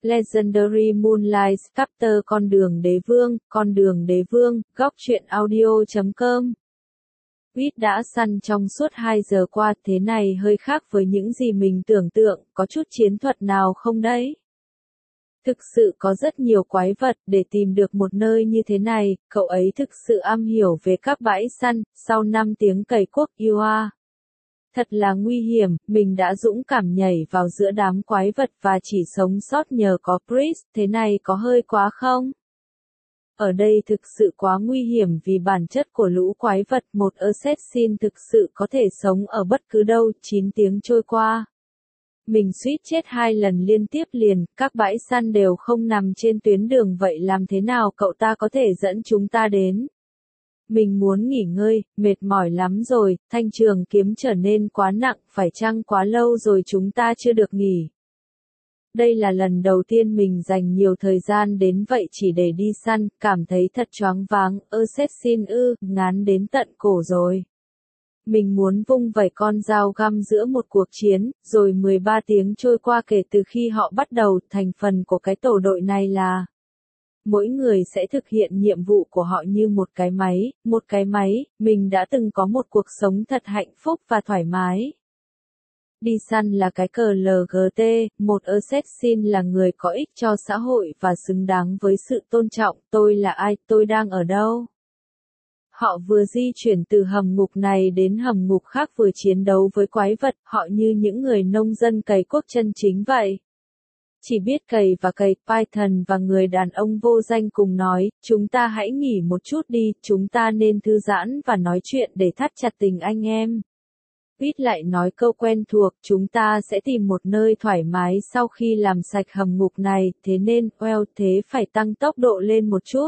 Legendary Moonlight Chapter Con đường đế vương, góc truyện audio.com. Quýt đã săn trong suốt 2 giờ qua, thế này hơi khác với những gì mình tưởng tượng, có chút chiến thuật nào không đấy? Thực sự có rất nhiều quái vật, để tìm được một nơi như thế này, cậu ấy thực sự am hiểu về các bãi săn, sau 5 tiếng cày cuốc you are. Thật là nguy hiểm, mình đã dũng cảm nhảy vào giữa đám quái vật và chỉ sống sót nhờ có Chris, thế này có hơi quá không? Ở đây thực sự quá nguy hiểm vì bản chất của lũ quái vật, một assassin thực sự có thể sống ở bất cứ đâu. 9 tiếng trôi qua. Mình suýt chết 2 lần liên tiếp liền, các bãi săn đều không nằm trên tuyến đường, vậy làm thế nào cậu ta có thể dẫn chúng ta đến? Mình muốn nghỉ ngơi, mệt mỏi lắm rồi, thanh trường kiếm trở nên quá nặng, phải chăng quá lâu rồi chúng ta chưa được nghỉ? Đây là lần đầu tiên mình dành nhiều thời gian đến vậy chỉ để đi săn, cảm thấy thật choáng váng, assassin ngán đến tận cổ rồi. Mình muốn vung vẩy con dao găm giữa một cuộc chiến, rồi 13 tiếng trôi qua kể từ khi họ bắt đầu, thành phần của cái tổ đội này là mỗi người sẽ thực hiện nhiệm vụ của họ như một cái máy, mình đã từng có một cuộc sống thật hạnh phúc và thoải mái. Đi săn là cái cờ LGT, một assassin là người có ích cho xã hội và xứng đáng với sự tôn trọng. Tôi là ai, tôi đang ở đâu? Họ vừa di chuyển từ hầm ngục này đến hầm ngục khác, vừa chiến đấu với quái vật, họ như những người nông dân cày cuốc chân chính vậy. Chỉ biết cày và cày. Python và người đàn ông vô danh cùng nói, chúng ta hãy nghỉ một chút đi, chúng ta nên thư giãn và nói chuyện để thắt chặt tình anh em. Quýt lại nói câu quen thuộc, chúng ta sẽ tìm một nơi thoải mái sau khi làm sạch hầm ngục này, thế nên, thế phải tăng tốc độ lên một chút.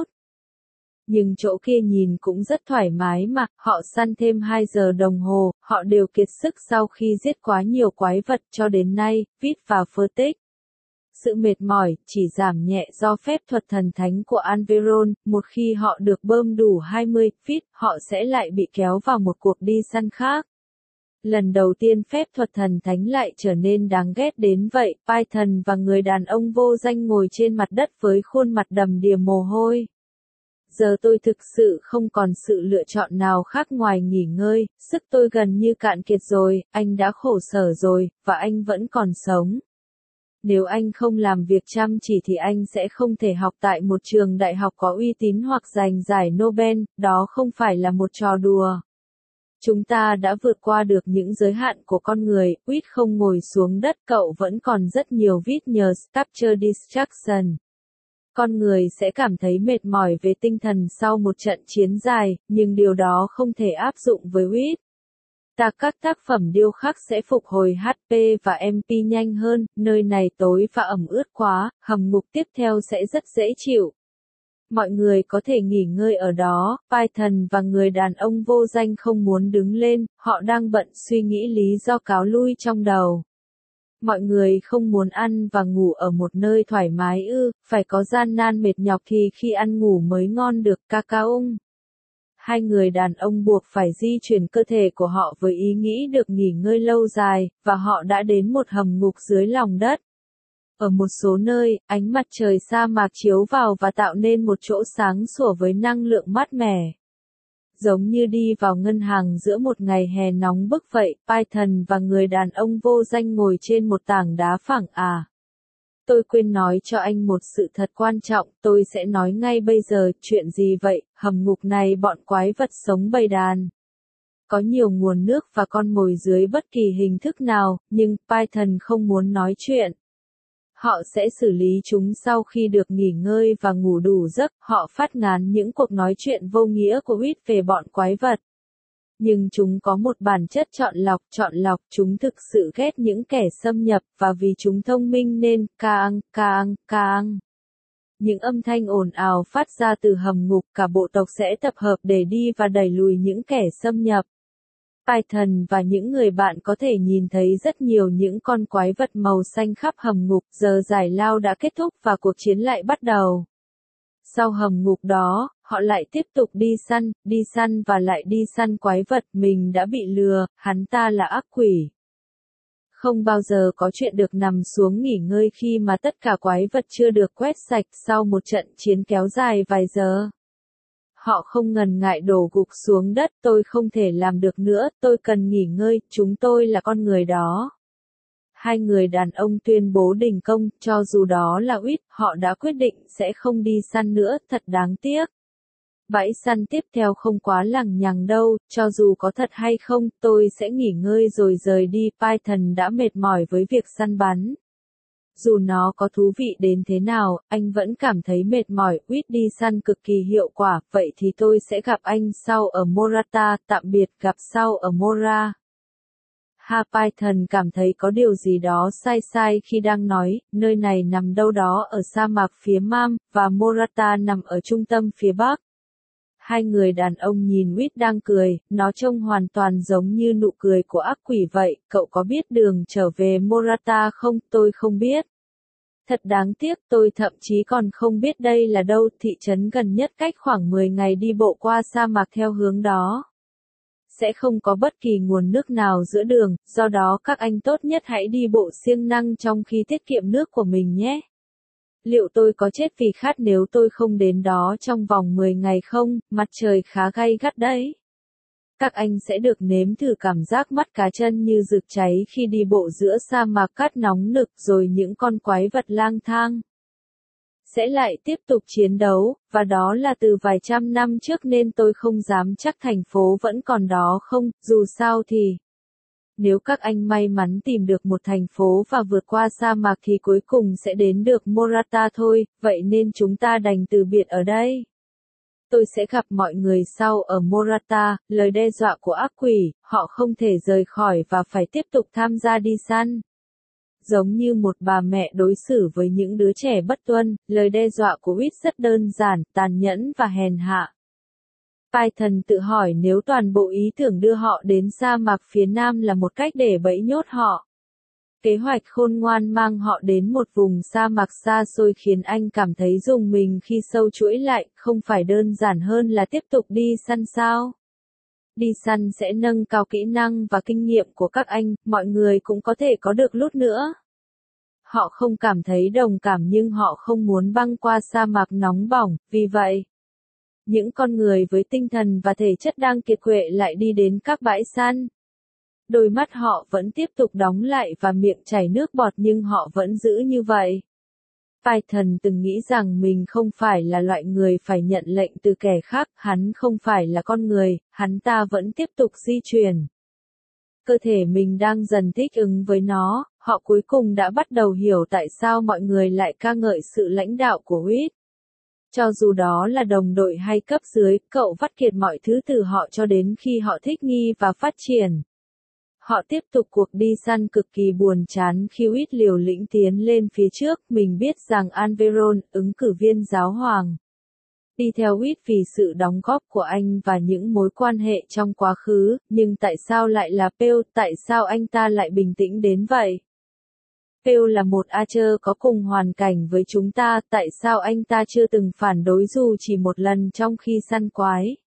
Nhưng chỗ kia nhìn cũng rất thoải mái mà, họ săn thêm 2 giờ đồng hồ, họ đều kiệt sức sau khi giết quá nhiều quái vật cho đến nay, Quýt và Furtick. Sự mệt mỏi chỉ giảm nhẹ do phép thuật thần thánh của Alveron, một khi họ được bơm đủ 20 feet, họ sẽ lại bị kéo vào một cuộc đi săn khác. Lần đầu tiên phép thuật thần thánh lại trở nên đáng ghét đến vậy, Python và người đàn ông vô danh ngồi trên mặt đất với khuôn mặt đầm đìa mồ hôi. Giờ tôi thực sự không còn sự lựa chọn nào khác ngoài nghỉ ngơi, sức tôi gần như cạn kiệt rồi, anh đã khổ sở rồi, và anh vẫn còn sống. Nếu anh không làm việc chăm chỉ thì anh sẽ không thể học tại một trường đại học có uy tín hoặc giành giải Nobel, đó không phải là một trò đùa. Chúng ta đã vượt qua được những giới hạn của con người, Quýt không ngồi xuống đất, cậu vẫn còn rất nhiều vít nhờ Capture Distraction. Con người sẽ cảm thấy mệt mỏi về tinh thần sau một trận chiến dài, nhưng điều đó không thể áp dụng với Quýt. Các tác phẩm điêu khắc sẽ phục hồi HP và MP nhanh hơn, nơi này tối và ẩm ướt quá, hầm ngục tiếp theo sẽ rất dễ chịu. Mọi người có thể nghỉ ngơi ở đó, Python và người đàn ông vô danh không muốn đứng lên, họ đang bận suy nghĩ lý do cáo lui trong đầu. Mọi người không muốn ăn và ngủ ở một nơi thoải mái phải có gian nan mệt nhọc thì khi ăn ngủ mới ngon được, Cacaung. 2 người đàn ông buộc phải di chuyển cơ thể của họ với ý nghĩ được nghỉ ngơi lâu dài, và họ đã đến một hầm ngục dưới lòng đất. Ở một số nơi, ánh mặt trời sa mạc chiếu vào và tạo nên một chỗ sáng sủa với năng lượng mát mẻ. Giống như đi vào ngân hàng giữa một ngày hè nóng bức vậy, Python và người đàn ông vô danh ngồi trên một tảng đá phẳng. Tôi quên nói cho anh một sự thật quan trọng, tôi sẽ nói ngay bây giờ, chuyện gì vậy? Hầm ngục này bọn quái vật sống bầy đàn. Có nhiều nguồn nước và con mồi dưới bất kỳ hình thức nào, nhưng Python không muốn nói chuyện. Họ sẽ xử lý chúng sau khi được nghỉ ngơi và ngủ đủ giấc, họ phát ngán những cuộc nói chuyện vô nghĩa của Quýt về bọn quái vật. Nhưng chúng có một bản chất chọn lọc, chúng thực sự ghét những kẻ xâm nhập, và vì chúng thông minh nên, caang. Những âm thanh ồn ào phát ra từ hầm ngục, cả bộ tộc sẽ tập hợp để đi và đẩy lùi những kẻ xâm nhập. Python và những người bạn có thể nhìn thấy rất nhiều những con quái vật màu xanh khắp hầm ngục, giờ giải lao đã kết thúc và cuộc chiến lại bắt đầu. Sau hầm ngục đó, họ lại tiếp tục đi săn và lại đi săn quái vật, mình đã bị lừa, hắn ta là ác quỷ. Không bao giờ có chuyện được nằm xuống nghỉ ngơi khi mà tất cả quái vật chưa được quét sạch sau một trận chiến kéo dài vài giờ. Họ không ngần ngại đổ gục xuống đất, tôi không thể làm được nữa, tôi cần nghỉ ngơi, chúng tôi là con người đó. Hai người đàn ông tuyên bố đình công, cho dù đó là Uýt, họ đã quyết định sẽ không đi săn nữa, thật đáng tiếc. Bãi săn tiếp theo không quá lằng nhằng đâu, cho dù có thật hay không, tôi sẽ nghỉ ngơi rồi rời đi. Python đã mệt mỏi với việc săn bắn. Dù nó có thú vị đến thế nào, anh vẫn cảm thấy mệt mỏi. Uýt đi săn cực kỳ hiệu quả, vậy thì tôi sẽ gặp anh sau ở Morata, tạm biệt, gặp sau ở Mora. Python cảm thấy có điều gì đó sai sai khi đang nói, nơi này nằm đâu đó ở sa mạc phía Nam, và Morata nằm ở trung tâm phía Bắc. Hai người đàn ông nhìn Uýt đang cười, nó trông hoàn toàn giống như nụ cười của ác quỷ vậy. Cậu có biết đường trở về Morata không? Tôi không biết. Thật đáng tiếc, tôi thậm chí còn không biết đây là đâu. Thị trấn gần nhất cách khoảng 10 ngày đi bộ qua sa mạc theo hướng đó. Sẽ không có bất kỳ nguồn nước nào giữa đường, do đó các anh tốt nhất hãy đi bộ siêng năng trong khi tiết kiệm nước của mình nhé. Liệu tôi có chết vì khát nếu tôi không đến đó trong vòng 10 ngày không? Mặt trời khá gay gắt đấy. Các anh sẽ được nếm thử cảm giác mắt cá chân như rực cháy khi đi bộ giữa sa mạc cát nóng nực, rồi những con quái vật lang thang sẽ lại tiếp tục chiến đấu, và đó là từ vài trăm năm trước nên tôi không dám chắc thành phố vẫn còn đó không. Dù sao thì nếu các anh may mắn tìm được một thành phố và vượt qua sa mạc thì cuối cùng sẽ đến được Morata thôi, vậy nên chúng ta đành từ biệt ở đây. Tôi sẽ gặp mọi người sau ở Morata. Lời đe dọa của ác quỷ, họ không thể rời khỏi và phải tiếp tục tham gia đi săn. Giống như một bà mẹ đối xử với những đứa trẻ bất tuân, lời đe dọa của Uýt rất đơn giản, tàn nhẫn và hèn hạ. Python tự hỏi nếu toàn bộ ý tưởng đưa họ đến sa mạc phía Nam là một cách để bẫy nhốt họ. Kế hoạch khôn ngoan mang họ đến một vùng sa mạc xa xôi khiến anh cảm thấy rùng mình khi sâu chuỗi lại, không phải đơn giản hơn là tiếp tục đi săn sao? Đi săn sẽ nâng cao kỹ năng và kinh nghiệm của các anh, mọi người cũng có thể có được lút nữa. Họ không cảm thấy đồng cảm nhưng họ không muốn băng qua sa mạc nóng bỏng, vì vậy, những con người với tinh thần và thể chất đang kiệt quệ lại đi đến các bãi săn. Đôi mắt họ vẫn tiếp tục đóng lại và miệng chảy nước bọt nhưng họ vẫn giữ như vậy. Python từng nghĩ rằng mình không phải là loại người phải nhận lệnh từ kẻ khác, hắn không phải là con người, hắn ta vẫn tiếp tục di chuyển. Cơ thể mình đang dần thích ứng với nó, họ cuối cùng đã bắt đầu hiểu tại sao mọi người lại ca ngợi sự lãnh đạo của Uýt. Cho dù đó là đồng đội hay cấp dưới, cậu vắt kiệt mọi thứ từ họ cho đến khi họ thích nghi và phát triển. Họ tiếp tục cuộc đi săn cực kỳ buồn chán khi Uýt liều lĩnh tiến lên phía trước. Mình biết rằng Alveron, ứng cử viên giáo hoàng, đi theo Uýt vì sự đóng góp của anh và những mối quan hệ trong quá khứ, nhưng tại sao lại là Pale, tại sao anh ta lại bình tĩnh đến vậy? Pale là một archer có cùng hoàn cảnh với chúng ta, tại sao anh ta chưa từng phản đối dù chỉ một lần trong khi săn quái?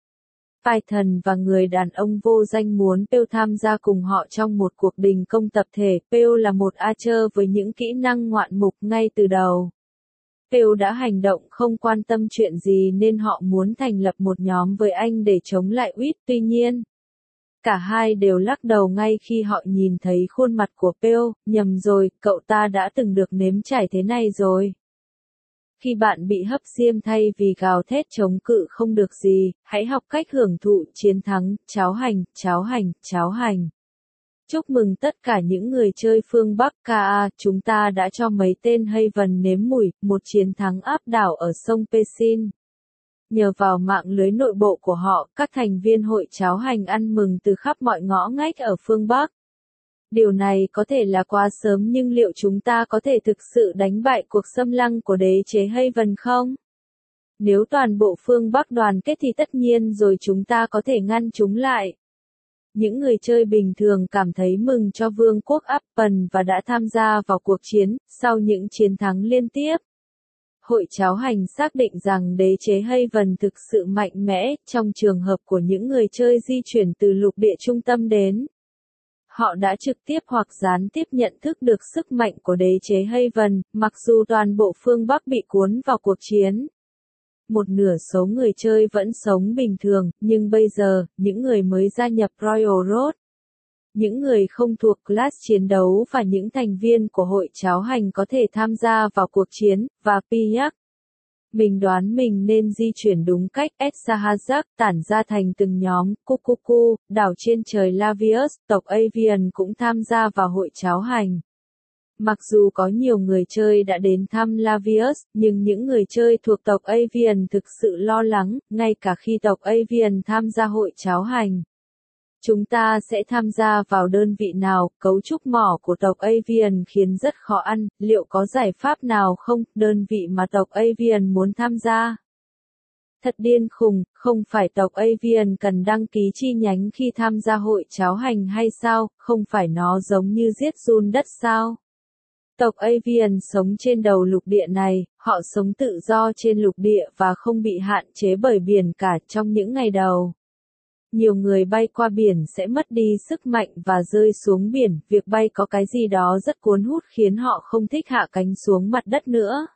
Python và người đàn ông vô danh muốn Pale tham gia cùng họ trong một cuộc đình công tập thể. Pale là một archer với những kỹ năng ngoạn mục ngay từ đầu. Pale đã hành động không quan tâm chuyện gì nên họ muốn thành lập một nhóm với anh để chống lại Uýt. Tuy nhiên, cả hai đều lắc đầu ngay khi họ nhìn thấy khuôn mặt của Pale. Nhầm rồi, cậu ta đã từng được nếm trải thế này rồi. Khi bạn bị hấp diêm thay vì gào thét chống cự không được gì, hãy học cách hưởng thụ chiến thắng. Cháo hành, cháo hành, cháo hành. Chúc mừng tất cả những người chơi phương Bắc KA, chúng ta đã cho mấy tên Haven nếm mùi, một chiến thắng áp đảo ở sông Pesin. Nhờ vào mạng lưới nội bộ của họ, các thành viên hội cháo hành ăn mừng từ khắp mọi ngõ ngách ở phương Bắc. Điều này có thể là quá sớm nhưng liệu chúng ta có thể thực sự đánh bại cuộc xâm lăng của đế chế Haven không? Nếu toàn bộ phương Bắc đoàn kết thì tất nhiên rồi chúng ta có thể ngăn chúng lại. Những người chơi bình thường cảm thấy mừng cho vương quốc Appen và đã tham gia vào cuộc chiến, sau những chiến thắng liên tiếp. Hội cháo hành xác định rằng đế chế Haven thực sự mạnh mẽ, trong trường hợp của những người chơi di chuyển từ lục địa trung tâm đến. Họ đã trực tiếp hoặc gián tiếp nhận thức được sức mạnh của đế chế Haven, mặc dù toàn bộ phương Bắc bị cuốn vào cuộc chiến. Một nửa số người chơi vẫn sống bình thường, nhưng bây giờ, những người mới gia nhập Royal Road, những người không thuộc class chiến đấu và những thành viên của hội cháo hành có thể tham gia vào cuộc chiến, và Piak. Mình đoán mình nên di chuyển đúng cách. Eshahazak tản ra thành từng nhóm. Kukuku, đảo trên trời Lavius, tộc Avian cũng tham gia vào hội cháo hành. Mặc dù có nhiều người chơi đã đến thăm Lavius, nhưng những người chơi thuộc tộc Avian thực sự lo lắng, ngay cả khi tộc Avian tham gia hội cháo hành. Chúng ta sẽ tham gia vào đơn vị nào? Cấu trúc mỏ của tộc Avian khiến rất khó ăn, liệu có giải pháp nào không? Đơn vị mà tộc Avian muốn tham gia. Thật điên khùng, không phải tộc Avian cần đăng ký chi nhánh khi tham gia hội cháo hành hay sao? Không phải nó giống như giết giun đất sao? Tộc Avian sống trên đầu lục địa này, họ sống tự do trên lục địa và không bị hạn chế bởi biển cả trong những ngày đầu. Nhiều người bay qua biển sẽ mất đi sức mạnh và rơi xuống biển, việc bay có cái gì đó rất cuốn hút khiến họ không thích hạ cánh xuống mặt đất nữa.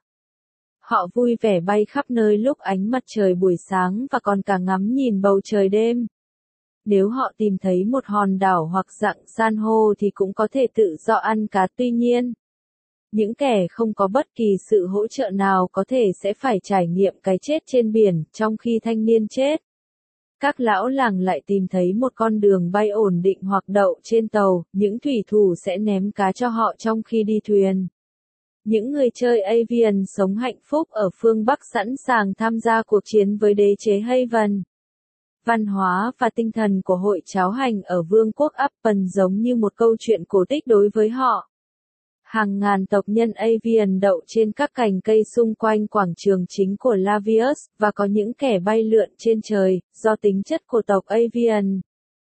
Họ vui vẻ bay khắp nơi lúc ánh mặt trời buổi sáng và còn cả ngắm nhìn bầu trời đêm. Nếu họ tìm thấy một hòn đảo hoặc dạng san hô thì cũng có thể tự do ăn cá. Tuy nhiên, những kẻ không có bất kỳ sự hỗ trợ nào có thể sẽ phải trải nghiệm cái chết trên biển, trong khi thanh niên chết. Các lão làng lại tìm thấy một con đường bay ổn định hoặc đậu trên tàu, những thủy thủ sẽ ném cá cho họ trong khi đi thuyền. Những người chơi Avian sống hạnh phúc ở phương Bắc sẵn sàng tham gia cuộc chiến với đế chế Haven. Văn hóa và tinh thần của hội cháo hành ở Vương quốc Appen giống như một câu chuyện cổ tích đối với họ. Hàng ngàn tộc nhân Avian đậu trên các cành cây xung quanh quảng trường chính của Lavius, và có những kẻ bay lượn trên trời, do tính chất của tộc Avian.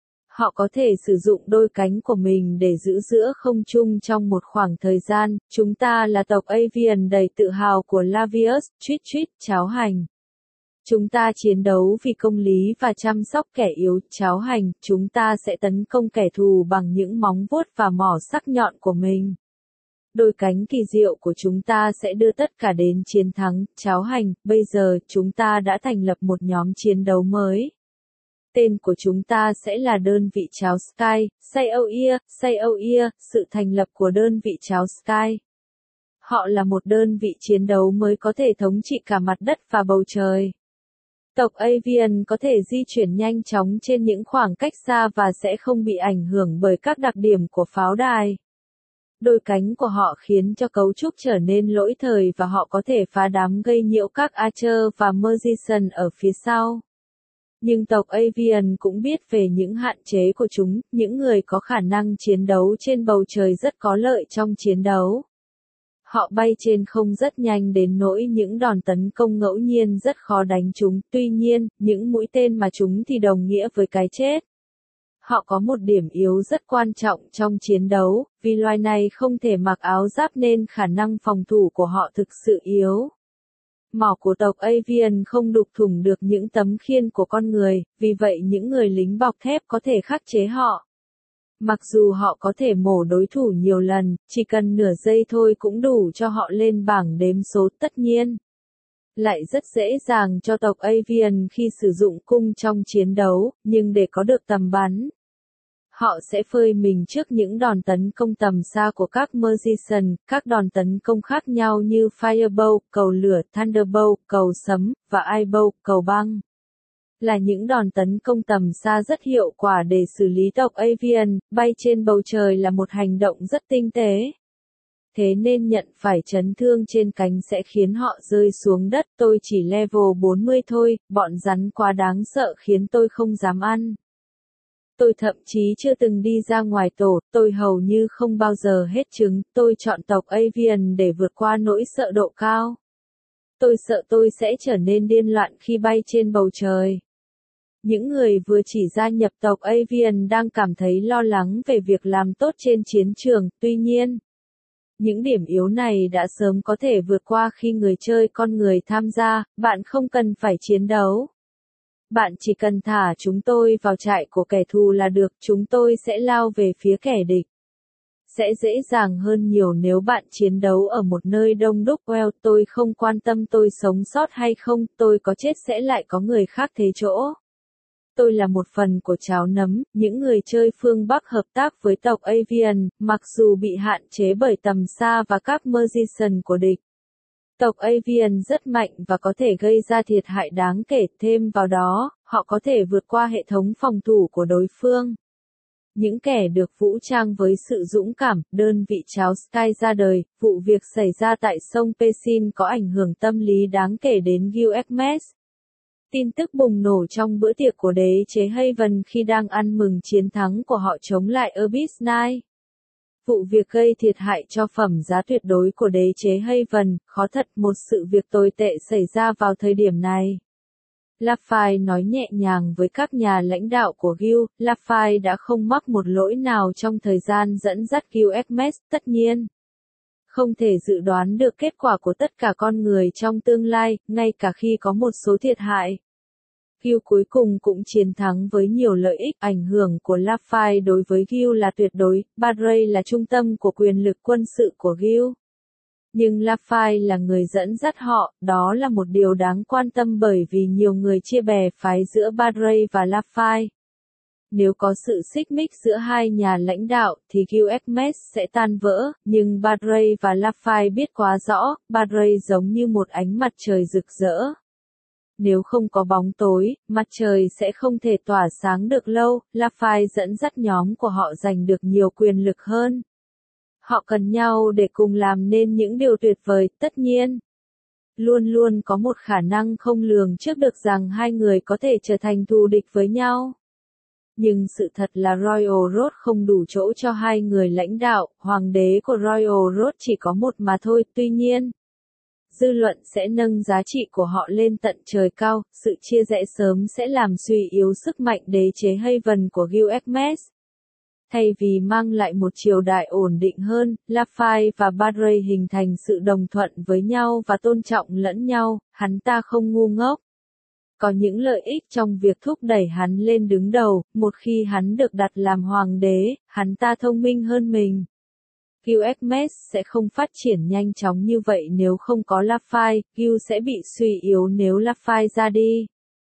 Họ có thể sử dụng đôi cánh của mình để giữ giữa không trung trong một khoảng thời gian. Chúng ta là tộc Avian đầy tự hào của Lavius, cháo hành. Chúng ta chiến đấu vì công lý và chăm sóc kẻ yếu, cháo hành. Chúng ta sẽ tấn công kẻ thù bằng những móng vuốt và mỏ sắc nhọn của mình. Đôi cánh kỳ diệu của chúng ta sẽ đưa tất cả đến chiến thắng, cháo hành. Bây giờ, chúng ta đã thành lập một nhóm chiến đấu mới. Tên của chúng ta sẽ là đơn vị cháo Sky, Saoir, sự thành lập của đơn vị cháo Sky. Họ là một đơn vị chiến đấu mới có thể thống trị cả mặt đất và bầu trời. Tộc Avian có thể di chuyển nhanh chóng trên những khoảng cách xa và sẽ không bị ảnh hưởng bởi các đặc điểm của pháo đài. Đôi cánh của họ khiến cho cấu trúc trở nên lỗi thời và họ có thể phá đám gây nhiễu các Archer và Magician ở phía sau. Nhưng tộc Avian cũng biết về những hạn chế của chúng, những người có khả năng chiến đấu trên bầu trời rất có lợi trong chiến đấu. Họ bay trên không rất nhanh đến nỗi những đòn tấn công ngẫu nhiên rất khó đánh chúng, tuy nhiên, những mũi tên mà chúng thì đồng nghĩa với cái chết. Họ có một điểm yếu rất quan trọng trong chiến đấu, vì loài này không thể mặc áo giáp nên khả năng phòng thủ của họ thực sự yếu. Mỏ của tộc Avian không đục thủng được những tấm khiên của con người, vì vậy những người lính bọc thép có thể khắc chế họ. Mặc dù họ có thể mổ đối thủ nhiều lần, chỉ cần nửa giây thôi cũng đủ cho họ lên bảng đếm số. Tất nhiên, lại rất dễ dàng cho tộc Avian khi sử dụng cung trong chiến đấu, nhưng để có được tầm bắn, họ sẽ phơi mình trước những đòn tấn công tầm xa của các Magician, các đòn tấn công khác nhau như Firebow, cầu lửa, Thunderbow, cầu sấm, và Icebow, cầu băng. Là những đòn tấn công tầm xa rất hiệu quả để xử lý tộc Avian, bay trên bầu trời là một hành động rất tinh tế. Thế nên nhận phải chấn thương trên cánh sẽ khiến họ rơi xuống đất. Tôi chỉ level 40 thôi, bọn rắn quá đáng sợ khiến tôi không dám ăn. Tôi thậm chí chưa từng đi ra ngoài tổ, tôi hầu như không bao giờ hết trứng. Tôi chọn tộc Avian để vượt qua nỗi sợ độ cao. Tôi sợ tôi sẽ trở nên điên loạn khi bay trên bầu trời. Những người vừa chỉ gia nhập tộc Avian đang cảm thấy lo lắng về việc làm tốt trên chiến trường, tuy nhiên, những điểm yếu này đã sớm có thể vượt qua khi người chơi con người tham gia, bạn không cần phải chiến đấu. Bạn chỉ cần thả chúng tôi vào trại của kẻ thù là được, chúng tôi sẽ lao về phía kẻ địch. Sẽ dễ dàng hơn nhiều nếu bạn chiến đấu ở một nơi đông đúc. Well, tôi không quan tâm tôi sống sót hay không, tôi có chết sẽ lại có người khác thế chỗ. Tôi là một phần của cháo nấm, những người chơi phương Bắc hợp tác với tộc Avian, mặc dù bị hạn chế bởi tầm xa và các Magician của địch. Tộc Avian rất mạnh và có thể gây ra thiệt hại đáng kể, thêm vào đó, họ có thể vượt qua hệ thống phòng thủ của đối phương. Những kẻ được vũ trang với sự dũng cảm, đơn vị cháo Sky ra đời, vụ việc xảy ra tại sông Pesin có ảnh hưởng tâm lý đáng kể đến Gilgamesh. Tin tức bùng nổ trong bữa tiệc của đế chế Haven khi đang ăn mừng chiến thắng của họ chống lại Abyss Knight. Vụ việc gây thiệt hại cho phẩm giá tuyệt đối của đế chế Haven, khó thật một sự việc tồi tệ xảy ra vào thời điểm này. Laffy nói nhẹ nhàng với các nhà lãnh đạo của Gil, Laffy đã không mắc một lỗi nào trong thời gian dẫn dắt Gilgamesh, tất nhiên. Không thể dự đoán được kết quả của tất cả con người trong tương lai, ngay cả khi có một số thiệt hại. Gil cuối cùng cũng chiến thắng với nhiều lợi ích, ảnh hưởng của Laffy đối với Gil là tuyệt đối, Badray là trung tâm của quyền lực quân sự của Gil. Nhưng Laffy là người dẫn dắt họ, đó là một điều đáng quan tâm bởi vì nhiều người chia bè phái giữa Badray và Laffy. Nếu có sự xích mích giữa hai nhà lãnh đạo thì Gilgamesh sẽ tan vỡ, nhưng Badray và Laffy biết quá rõ, Badray giống như một ánh mặt trời rực rỡ. Nếu không có bóng tối, mặt trời sẽ không thể tỏa sáng được lâu, Laffy dẫn dắt nhóm của họ giành được nhiều quyền lực hơn. Họ cần nhau để cùng làm nên những điều tuyệt vời, tất nhiên. Luôn luôn có một khả năng không lường trước được rằng hai người có thể trở thành thù địch với nhau. Nhưng sự thật là Royal Road không đủ chỗ cho hai người lãnh đạo, hoàng đế của Royal Road chỉ có một mà thôi, tuy nhiên. Dư luận sẽ nâng giá trị của họ lên tận trời cao, sự chia rẽ sớm sẽ làm suy yếu sức mạnh đế chế Haven của Gilgamesh. Thay vì mang lại một triều đại ổn định hơn, Laffy và Badray hình thành sự đồng thuận với nhau và tôn trọng lẫn nhau, hắn ta không ngu ngốc. Có những lợi ích trong việc thúc đẩy hắn lên đứng đầu, một khi hắn được đặt làm hoàng đế, hắn ta thông minh hơn mình. Gilgamesh sẽ không phát triển nhanh chóng như vậy nếu không có Laffy, Gil sẽ bị suy yếu nếu Laffy ra đi.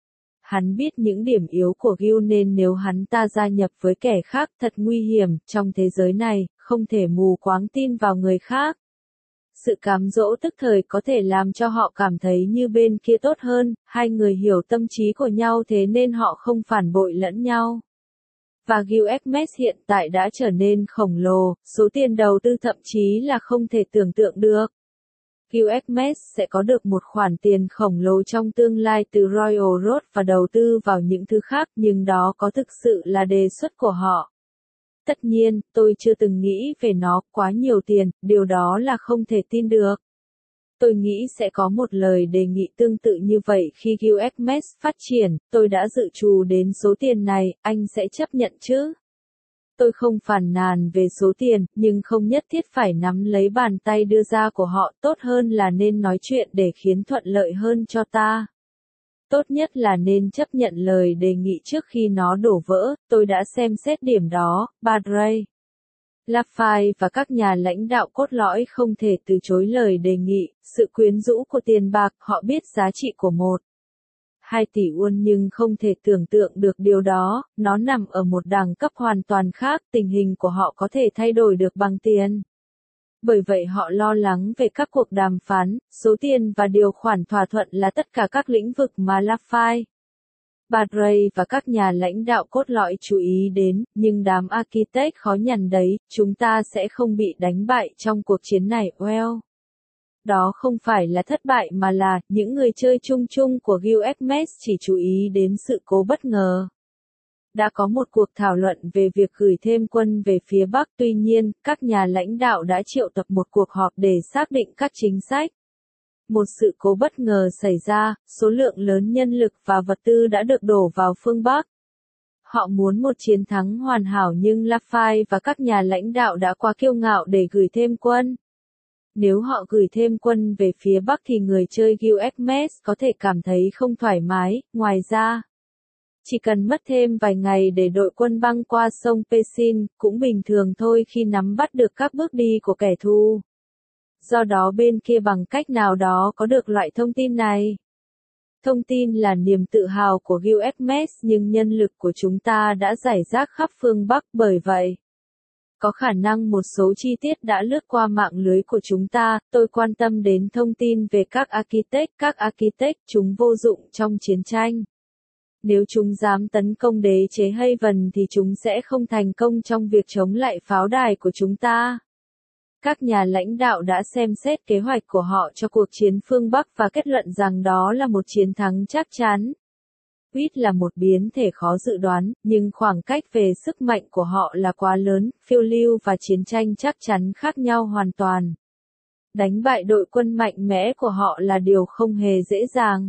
Hắn biết những điểm yếu của Gil nên nếu hắn ta gia nhập với kẻ khác thật nguy hiểm, trong thế giới này, không thể mù quáng tin vào người khác. Sự cám dỗ tức thời có thể làm cho họ cảm thấy như bên kia tốt hơn, hai người hiểu tâm trí của nhau thế nên họ không phản bội lẫn nhau. Và Gilgamesh hiện tại đã trở nên khổng lồ, số tiền đầu tư thậm chí là không thể tưởng tượng được. Gilgamesh sẽ có được một khoản tiền khổng lồ trong tương lai từ Royal Road và đầu tư vào những thứ khác, nhưng đó có thực sự là đề xuất của họ. Tất nhiên, tôi chưa từng nghĩ về nó, quá nhiều tiền, điều đó là không thể tin được. Tôi nghĩ sẽ có một lời đề nghị tương tự như vậy khi Gilgamesh phát triển, tôi đã dự trù đến số tiền này, anh sẽ chấp nhận chứ? Tôi không phàn nàn về số tiền, nhưng không nhất thiết phải nắm lấy bàn tay đưa ra của họ, tốt hơn là nên nói chuyện để khiến thuận lợi hơn cho ta. Tốt nhất là nên chấp nhận lời đề nghị trước khi nó đổ vỡ, tôi đã xem xét điểm đó, Badray. Laffy và các nhà lãnh đạo cốt lõi không thể từ chối lời đề nghị, sự quyến rũ của tiền bạc, họ biết giá trị của 1,2 tỷ won nhưng không thể tưởng tượng được điều đó, nó nằm ở một đẳng cấp hoàn toàn khác, tình hình của họ có thể thay đổi được bằng tiền. Bởi vậy họ lo lắng về các cuộc đàm phán, số tiền và điều khoản thỏa thuận là tất cả các lĩnh vực mà Laffy, Badray và các nhà lãnh đạo cốt lõi chú ý đến, nhưng đám architect khó nhằn đấy, chúng ta sẽ không bị đánh bại trong cuộc chiến này, well. Đó không phải là thất bại mà là, những người chơi chung chung của Gilgamesh chỉ chú ý đến sự cố bất ngờ. Đã có một cuộc thảo luận về việc gửi thêm quân về phía Bắc, tuy nhiên, các nhà lãnh đạo đã triệu tập một cuộc họp để xác định các chính sách. Một sự cố bất ngờ xảy ra, số lượng lớn nhân lực và vật tư đã được đổ vào phương Bắc. Họ muốn một chiến thắng hoàn hảo nhưng Laffy và các nhà lãnh đạo đã quá kiêu ngạo để gửi thêm quân. Nếu họ gửi thêm quân về phía Bắc thì người chơi Gilgamesh có thể cảm thấy không thoải mái, ngoài ra. Chỉ cần mất thêm vài ngày để đội quân băng qua sông Pecin, cũng bình thường thôi khi nắm bắt được các bước đi của kẻ thù. Do đó bên kia bằng cách nào đó có được loại thông tin này. Thông tin là niềm tự hào của UFMS nhưng nhân lực của chúng ta đã rải rác khắp phương Bắc bởi vậy. Có khả năng một số chi tiết đã lướt qua mạng lưới của chúng ta, tôi quan tâm đến thông tin về các architect chúng vô dụng trong chiến tranh. Nếu chúng dám tấn công đế chế Haven thì chúng sẽ không thành công trong việc chống lại pháo đài của chúng ta. Các nhà lãnh đạo đã xem xét kế hoạch của họ cho cuộc chiến phương Bắc và kết luận rằng đó là một chiến thắng chắc chắn. Quýt là một biến thể khó dự đoán, nhưng khoảng cách về sức mạnh của họ là quá lớn, phiêu lưu và chiến tranh chắc chắn khác nhau hoàn toàn. Đánh bại đội quân mạnh mẽ của họ là điều không hề dễ dàng.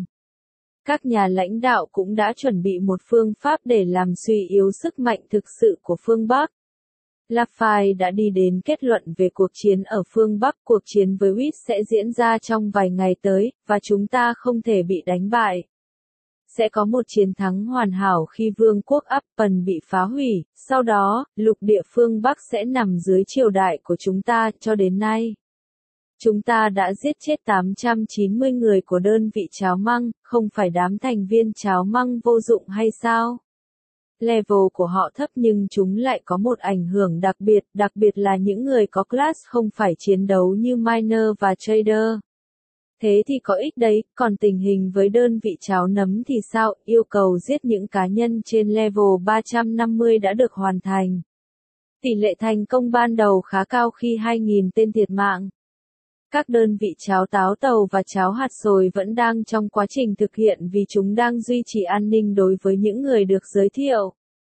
Các nhà lãnh đạo cũng đã chuẩn bị một phương pháp để làm suy yếu sức mạnh thực sự của phương Bắc. Lafayette đã đi đến kết luận về cuộc chiến ở phương Bắc. Cuộc chiến với Quýt sẽ diễn ra trong vài ngày tới, và chúng ta không thể bị đánh bại. Sẽ có một chiến thắng hoàn hảo khi vương quốc Upton bị phá hủy, sau đó, lục địa phương Bắc sẽ nằm dưới triều đại của chúng ta cho đến nay. Chúng ta đã giết chết 890 người của đơn vị cháo măng, không phải đám thành viên cháo măng vô dụng hay sao? Level của họ thấp nhưng chúng lại có một ảnh hưởng đặc biệt là những người có class không phải chiến đấu như miner và trader. Thế thì có ích đấy, còn tình hình với đơn vị cháo nấm thì sao? Yêu cầu giết những cá nhân trên level 350 đã được hoàn thành. Tỷ lệ thành công ban đầu khá cao khi 2.000 tên thiệt mạng. Các đơn vị cháo táo tàu và cháo hạt sồi vẫn đang trong quá trình thực hiện vì chúng đang duy trì an ninh đối với những người được giới thiệu.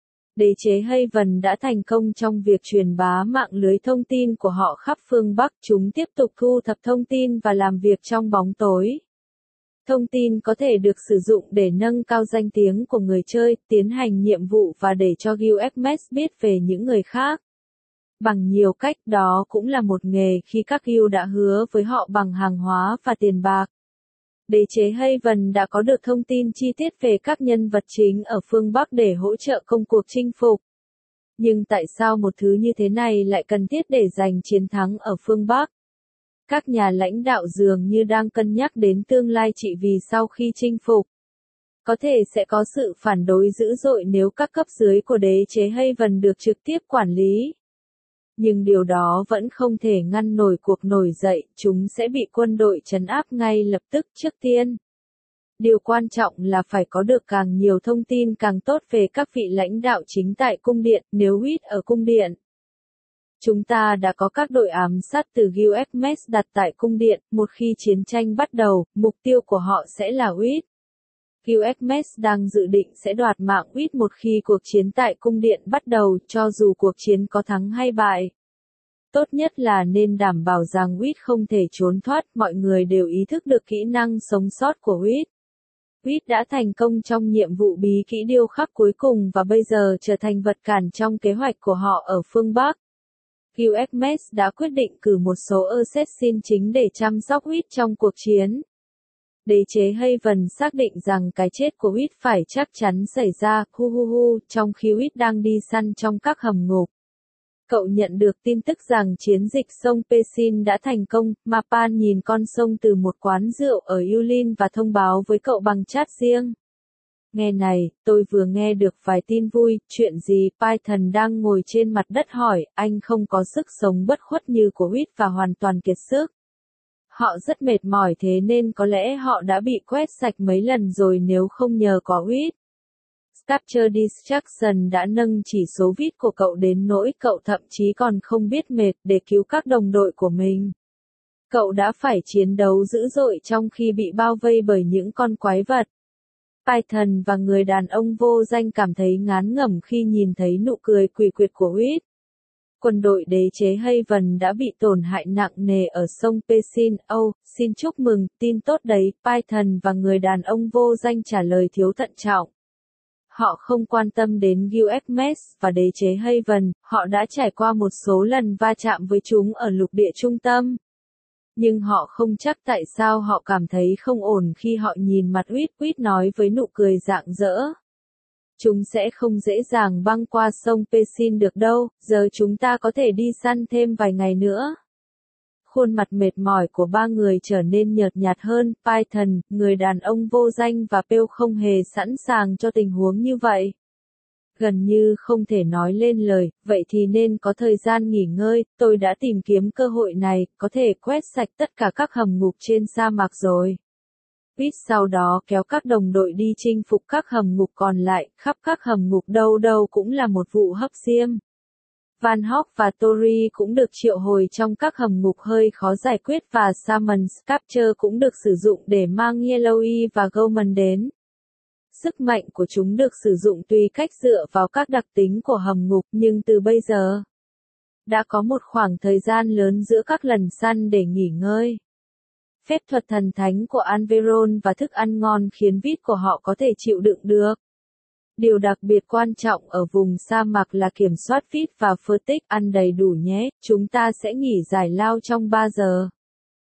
Đế chế Haven đã thành công trong việc truyền bá mạng lưới thông tin của họ khắp phương Bắc. Chúng tiếp tục thu thập thông tin và làm việc trong bóng tối. Thông tin có thể được sử dụng để nâng cao danh tiếng của người chơi, tiến hành nhiệm vụ và để cho UFMS biết về những người khác. Bằng nhiều cách, đó cũng là một nghề khi các guild đã hứa với họ bằng hàng hóa và tiền bạc. Đế chế Haven đã có được thông tin chi tiết về các nhân vật chính ở phương Bắc để hỗ trợ công cuộc chinh phục. Nhưng tại sao một thứ như thế này lại cần thiết để giành chiến thắng ở phương Bắc? Các nhà lãnh đạo dường như đang cân nhắc đến tương lai trị vì sau khi chinh phục. Có thể sẽ có sự phản đối dữ dội nếu các cấp dưới của đế chế Haven được trực tiếp quản lý. Nhưng điều đó vẫn không thể ngăn nổi cuộc nổi dậy, chúng sẽ bị quân đội trấn áp ngay lập tức trước tiên. Điều quan trọng là phải có được càng nhiều thông tin càng tốt về các vị lãnh đạo chính tại cung điện, nếu Quýt ở cung điện. Chúng ta đã có các đội ám sát từ UFMS đặt tại cung điện, một khi chiến tranh bắt đầu, mục tiêu của họ sẽ là Quýt. UFMS đang dự định sẽ đoạt mạng Quýt một khi cuộc chiến tại cung điện bắt đầu, cho dù cuộc chiến có thắng hay bại. Tốt nhất là nên đảm bảo rằng Quýt không thể trốn thoát, mọi người đều ý thức được kỹ năng sống sót của Quýt. Quýt đã thành công trong nhiệm vụ bí kỹ điêu khắc cuối cùng và bây giờ trở thành vật cản trong kế hoạch của họ ở phương Bắc. UFMS đã quyết định cử một số assassin chính để chăm sóc Quýt trong cuộc chiến. Đế chế Haven xác định rằng cái chết của Quýt phải chắc chắn xảy ra, trong khi Quýt đang đi săn trong các hầm ngục. Cậu nhận được tin tức rằng chiến dịch sông Pecin đã thành công, Mapan nhìn con sông từ một quán rượu ở Yulin và thông báo với cậu bằng chat riêng. Nghe này, tôi vừa nghe được vài tin vui, chuyện gì? Python đang ngồi trên mặt đất hỏi, anh không có sức sống bất khuất như của Quýt và hoàn toàn kiệt sức. Họ rất mệt mỏi thế nên có lẽ họ đã bị quét sạch mấy lần rồi nếu không nhờ có Quýt. Capture Destruction đã nâng chỉ số vít của cậu đến nỗi cậu thậm chí còn không biết mệt để cứu các đồng đội của mình. Cậu đã phải chiến đấu dữ dội trong khi bị bao vây bởi những con quái vật. Python và người đàn ông vô danh cảm thấy ngán ngẩm khi nhìn thấy nụ cười quỷ quyệt của Quýt. Quân đội đế chế Haven đã bị tổn hại nặng nề ở sông Pecin. Xin chúc mừng, tin tốt đấy, Python và người đàn ông vô danh trả lời thiếu thận trọng. Họ không quan tâm đến UFMS và đế chế Haven, họ đã trải qua một số lần va chạm với chúng ở lục địa trung tâm. Nhưng họ không chắc tại sao họ cảm thấy không ổn khi họ nhìn mặt Quýt. Quýt nói với nụ cười rạng rỡ. Chúng sẽ không dễ dàng băng qua sông Pecin được đâu, giờ chúng ta có thể đi săn thêm vài ngày nữa. Khuôn mặt mệt mỏi của ba người trở nên nhợt nhạt hơn, Python, người đàn ông vô danh và Pew không hề sẵn sàng cho tình huống như vậy. Gần như không thể nói lên lời, vậy thì nên có thời gian nghỉ ngơi, tôi đã tìm kiếm cơ hội này, có thể quét sạch tất cả các hầm ngục trên sa mạc rồi. Pitt sau đó kéo các đồng đội đi chinh phục các hầm ngục còn lại, khắp các hầm ngục đâu đâu cũng là một vụ hấp diêm. Van Hock và Tory cũng được triệu hồi trong các hầm ngục hơi khó giải quyết và Summons Capture cũng được sử dụng để mang Yellowy và Gorman đến. Sức mạnh của chúng được sử dụng tùy cách dựa vào các đặc tính của hầm ngục, nhưng từ bây giờ đã có một khoảng thời gian lớn giữa các lần săn để nghỉ ngơi. Phép thuật thần thánh của Alveron và thức ăn ngon khiến vít của họ có thể chịu đựng được. Điều đặc biệt quan trọng ở vùng sa mạc là kiểm soát vít và Furtick, ăn đầy đủ nhé, chúng ta sẽ nghỉ giải lao trong 3 giờ.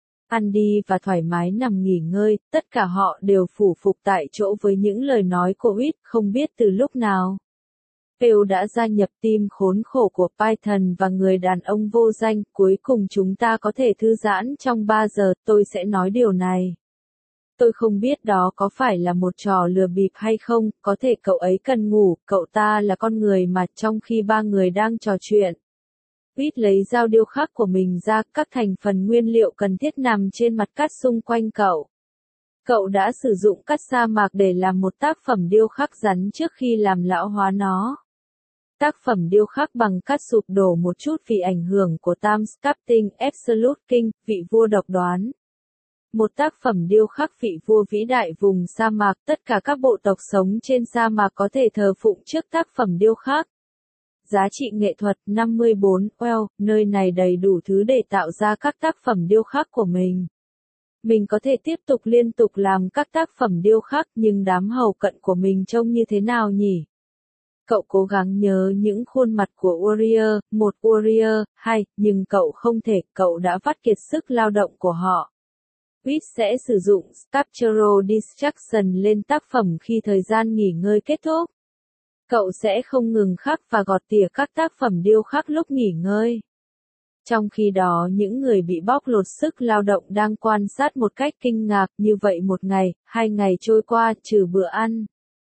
Ăn đi và thoải mái nằm nghỉ ngơi, tất cả họ đều phủ phục tại chỗ với những lời nói của Whit, không biết từ lúc nào. Pew đã gia nhập team khốn khổ của Python và người đàn ông vô danh, cuối cùng chúng ta có thể thư giãn trong 3 giờ, tôi sẽ nói điều này. Tôi không biết đó có phải là một trò lừa bịp hay không, có thể cậu ấy cần ngủ, cậu ta là con người mà trong khi ba người đang trò chuyện. Whit lấy dao điêu khắc của mình ra, các thành phần nguyên liệu cần thiết nằm trên mặt cát xung quanh cậu. Cậu đã sử dụng cát sa mạc để làm một tác phẩm điêu khắc rắn trước khi làm lão hóa nó. Tác phẩm điêu khắc bằng cát sụp đổ một chút vì ảnh hưởng của Tam Sculpting Absolute King, vị vua độc đoán. Một tác phẩm điêu khắc vị vua vĩ đại vùng sa mạc, tất cả các bộ tộc sống trên sa mạc có thể thờ phụng trước tác phẩm điêu khắc. Giá trị nghệ thuật 54, well, nơi này đầy đủ thứ để tạo ra các tác phẩm điêu khắc của mình. Mình có thể tiếp tục liên tục làm các tác phẩm điêu khắc nhưng đám hầu cận của mình trông như thế nào nhỉ? Cậu cố gắng nhớ những khuôn mặt của Warrior, một Warrior, hai, nhưng cậu không thể, cậu đã vắt kiệt sức lao động của họ. Whit sẽ sử dụng Sculptural Distraction lên tác phẩm khi thời gian nghỉ ngơi kết thúc. Cậu sẽ không ngừng khắc và gọt tỉa các tác phẩm điêu khắc lúc nghỉ ngơi. Trong khi đó những người bị bóc lột sức lao động đang quan sát một cách kinh ngạc, như vậy một ngày, 2 ngày trôi qua, trừ bữa ăn,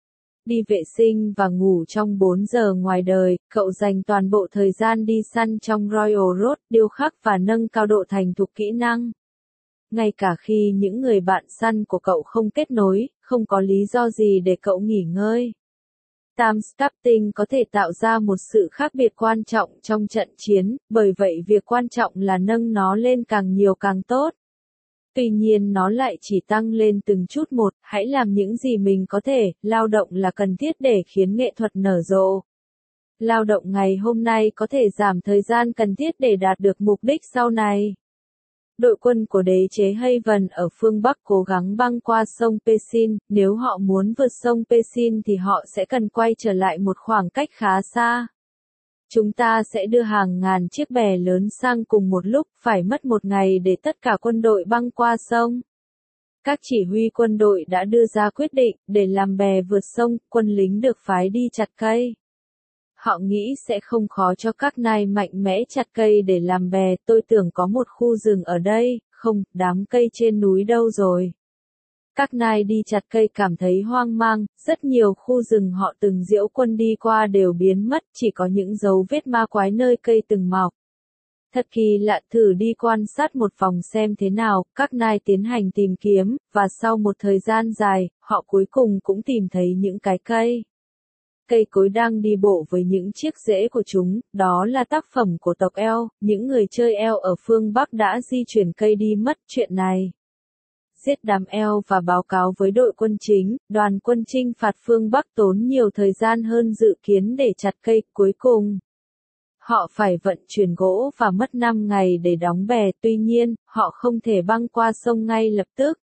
đi vệ sinh và ngủ trong 4 giờ ngoài đời, cậu dành toàn bộ thời gian đi săn trong Royal Road, điêu khắc và nâng cao độ thành thục kỹ năng. Ngay cả khi những người bạn săn của cậu không kết nối, không có lý do gì để cậu nghỉ ngơi. Tam Sculpting có thể tạo ra một sự khác biệt quan trọng trong trận chiến, bởi vậy việc quan trọng là nâng nó lên càng nhiều càng tốt. Tuy nhiên nó lại chỉ tăng lên từng chút một, hãy làm những gì mình có thể, lao động là cần thiết để khiến nghệ thuật nở rộ. Lao động ngày hôm nay có thể giảm thời gian cần thiết để đạt được mục đích sau này. Đội quân của đế chế Haven ở phương Bắc cố gắng băng qua sông Pecin, nếu họ muốn vượt sông Pecin thì họ sẽ cần quay trở lại một khoảng cách khá xa. Chúng ta sẽ đưa hàng ngàn chiếc bè lớn sang cùng một lúc, phải mất 1 ngày để tất cả quân đội băng qua sông. Các chỉ huy quân đội đã đưa ra quyết định, để làm bè vượt sông, quân lính được phái đi chặt cây. Họ nghĩ sẽ không khó cho các nai mạnh mẽ chặt cây để làm bè, tôi tưởng có một khu rừng ở đây, không, đám cây trên núi đâu rồi. Các nai đi chặt cây cảm thấy hoang mang, rất nhiều khu rừng họ từng diễu quân đi qua đều biến mất, chỉ có những dấu vết ma quái nơi cây từng mọc. Thật kỳ lạ, thử đi quan sát một vòng xem thế nào, các nai tiến hành tìm kiếm, và sau một thời gian dài, họ cuối cùng cũng tìm thấy những cái cây. Cây cối đang đi bộ với những chiếc rễ của chúng, đó là tác phẩm của tộc Elf, những người chơi Elf ở phương Bắc đã di chuyển cây đi mất chuyện này. Giết đám Elf và báo cáo với đội quân chính, đoàn quân chinh phạt phương Bắc tốn nhiều thời gian hơn dự kiến để chặt cây, cuối cùng. Họ phải vận chuyển gỗ và mất 5 ngày để đóng bè, tuy nhiên, họ không thể băng qua sông ngay lập tức.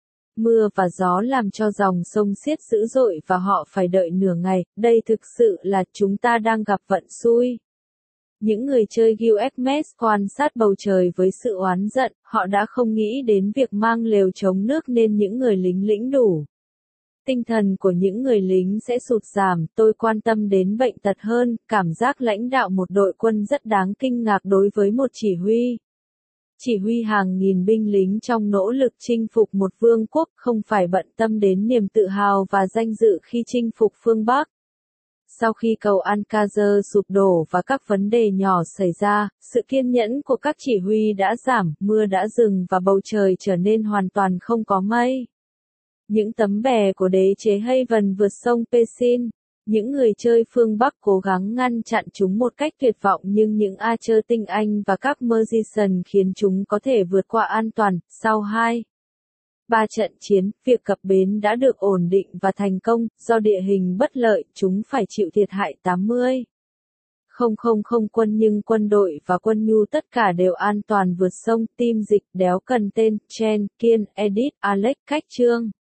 Mưa và gió làm cho dòng sông xiết dữ dội và họ phải đợi nửa ngày, đây thực sự là chúng ta đang gặp vận xui. Những người chơi Guild quan sát bầu trời với sự oán giận, họ đã không nghĩ đến việc mang lều chống nước nên những người lính lĩnh đủ Tinh thần của những người lính sẽ sụt giảm, tôi quan tâm đến bệnh tật hơn, cảm giác lãnh đạo một đội quân rất đáng kinh ngạc đối với một chỉ huy. Chỉ huy hàng nghìn binh lính trong nỗ lực chinh phục một vương quốc không phải bận tâm đến niềm tự hào và danh dự khi chinh phục phương Bắc. Sau khi cầu Al-Qasr sụp đổ và các vấn đề nhỏ xảy ra, sự kiên nhẫn của các chỉ huy đã giảm, mưa đã dừng và bầu trời trở nên hoàn toàn không có mây. Những tấm bè của đế chế Haven vượt sông Pessin. Những người chơi phương Bắc cố gắng ngăn chặn chúng một cách tuyệt vọng nhưng những Archer tinh anh và các Magician khiến chúng có thể vượt qua an toàn. Sau 2-3 trận chiến, việc cập bến đã được ổn định và thành công, do địa hình bất lợi, chúng phải chịu thiệt hại 80,000 quân nhưng quân đội và quân nhu tất cả đều an toàn vượt sông. Team dịch đéo cần tên, Chen, Kiên, Edith, Alex, Cách Trương.